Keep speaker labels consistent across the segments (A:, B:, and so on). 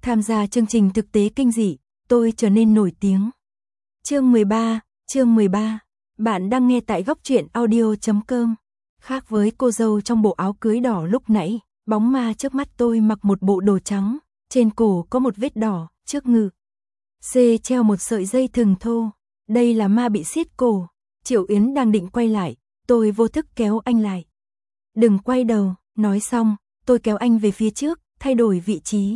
A: Tham gia chương trình thực tế kinh dị, tôi trở nên nổi tiếng. Chương 13. Bạn đang nghe tại góc truyện audio.com. Khác với cô dâu trong bộ áo cưới đỏ lúc nãy, bóng ma trước mắt tôi mặc một bộ đồ trắng, trên cổ có một vết đỏ, trước ngực C treo một sợi dây thừng thô. Đây là ma bị siết cổ. Triệu Yến đang định quay lại, tôi vô thức kéo anh lại. Đừng quay đầu, nói xong, tôi kéo anh về phía trước, thay đổi vị trí.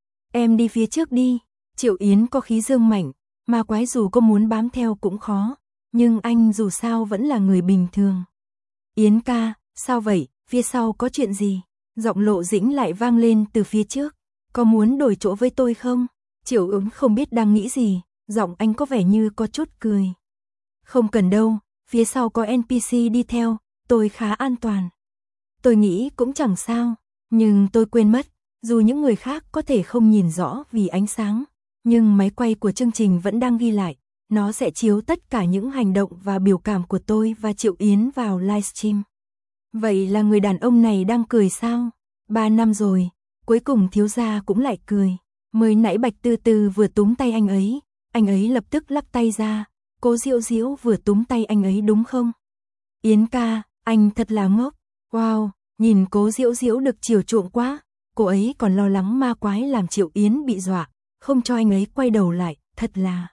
A: Em đi phía trước đi. Triệu Yến có khí dương mạnh, ma quái dù có muốn bám theo cũng khó, nhưng anh dù sao vẫn là người bình thường. Yến ca, sao vậy, phía sau có chuyện gì? Giọng Lộ Dĩnh lại vang lên từ phía trước. Có muốn đổi chỗ với tôi không? Triệu Yến không biết đang nghĩ gì, giọng anh có vẻ như có chút cười. Không cần đâu, phía sau có NPC đi theo, tôi khá an toàn. Tôi nghĩ cũng chẳng sao, nhưng tôi quên mất, dù những người khác có thể không nhìn rõ vì ánh sáng, nhưng máy quay của chương trình vẫn đang ghi lại, nó sẽ chiếu tất cả những hành động và biểu cảm của tôi và Triệu Yến vào livestream. Vậy là người đàn ông này đang cười sao? 3 năm rồi, cuối cùng thiếu gia cũng lại cười. Mới nãy Bạch Tư Tư vừa túm tay anh ấy lập tức lắc tay ra. Cố Diệu Diệu vừa túm tay anh ấy đúng không? Yến ca, anh thật là ngốc. Wow, nhìn Cố Diệu Diệu được chiều chuộng quá. Cô ấy còn lo lắng ma quái làm Triệu Yến bị dọa, không cho anh ấy quay đầu lại, thật là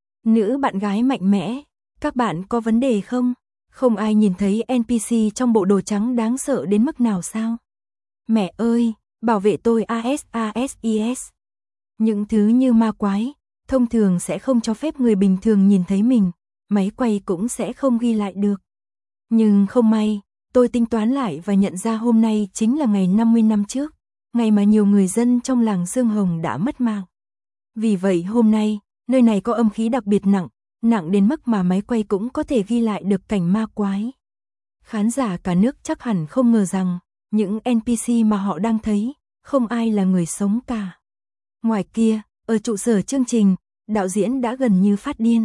A: nữ bạn gái mạnh mẽ. Các bạn có vấn đề không? Không ai nhìn thấy NPC trong bộ đồ trắng đáng sợ đến mức nào sao? Mẹ ơi, bảo vệ tôi ASASIS. Những thứ như ma quái, thông thường sẽ không cho phép người bình thường nhìn thấy mình, máy quay cũng sẽ không ghi lại được. Nhưng không may, tôi tính toán lại và nhận ra hôm nay chính là ngày 50 năm trước, ngày mà nhiều người dân trong làng Dương Hồng đã mất mạng. Vì vậy hôm nay, nơi này có âm khí đặc biệt nặng đến mức mà máy quay cũng có thể ghi lại được cảnh ma quái. Khán giả cả nước chắc hẳn không ngờ rằng, những NPC mà họ đang thấy, không ai là người sống cả. Ngoài kia, ở trụ sở chương trình, đạo diễn đã gần như phát điên.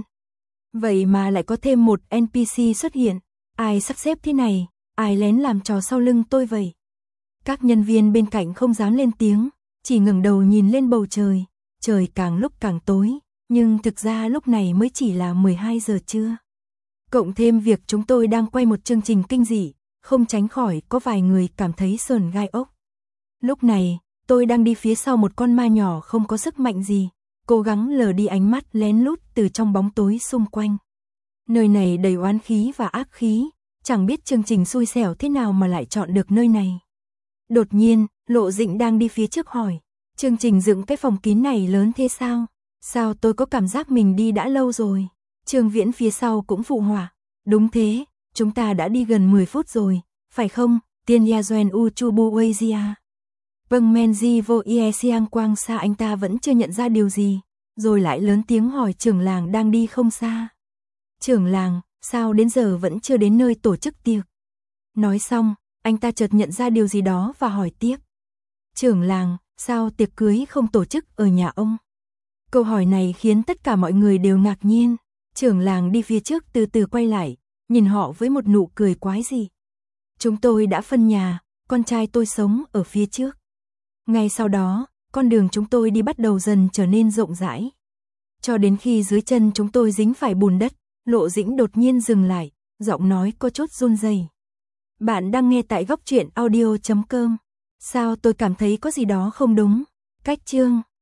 A: Vậy mà lại có thêm một NPC xuất hiện, ai sắp xếp thế này, ai lén làm trò sau lưng tôi vậy? Các nhân viên bên cạnh không dám lên tiếng, chỉ ngẩng đầu nhìn lên bầu trời, trời càng lúc càng tối, nhưng thực ra lúc này mới chỉ là 12 giờ trưa. Cộng thêm việc chúng tôi đang quay một chương trình kinh dị, không tránh khỏi có vài người cảm thấy sởn gai ốc. Lúc này, tôi đang đi phía sau một con ma nhỏ không có sức mạnh gì, cố gắng lờ đi ánh mắt lén lút từ trong bóng tối xung quanh. Nơi này đầy oán khí và ác khí, chẳng biết chương trình xui xẻo thế nào mà lại chọn được nơi này. Đột nhiên, Lộ Dĩnh đang đi phía trước hỏi, chương trình dựng cái phòng kín này lớn thế sao? Sao tôi có cảm giác mình đi đã lâu rồi? Trương Viễn phía sau cũng phụ họa, đúng thế, chúng ta đã đi gần 10 phút rồi, phải không? Tiên Ya Doen Uchubu Weizia. Vâng Menji vô ie siang quang xa anh ta vẫn chưa nhận ra điều gì, rồi lại lớn tiếng hỏi trưởng làng đang đi không xa. Trưởng làng, sao đến giờ vẫn chưa đến nơi tổ chức tiệc? Nói xong, anh ta chợt nhận ra điều gì đó và hỏi tiếp. Trưởng làng, sao tiệc cưới không tổ chức ở nhà ông? Câu hỏi này khiến tất cả mọi người đều ngạc nhiên. Trưởng làng đi phía trước từ từ quay lại, nhìn họ với một nụ cười quái dị. Chúng tôi đã phân nhà, con trai tôi sống ở phía trước. Ngay sau đó, con đường chúng tôi đi bắt đầu dần trở nên rộng rãi. Cho đến khi dưới chân chúng tôi dính phải bùn đất, Lộ Dĩnh đột nhiên dừng lại, giọng nói có chút run rẩy. Bạn đang nghe tại góc truyện audio.com. Sao tôi cảm thấy có gì đó không đúng? Cách chương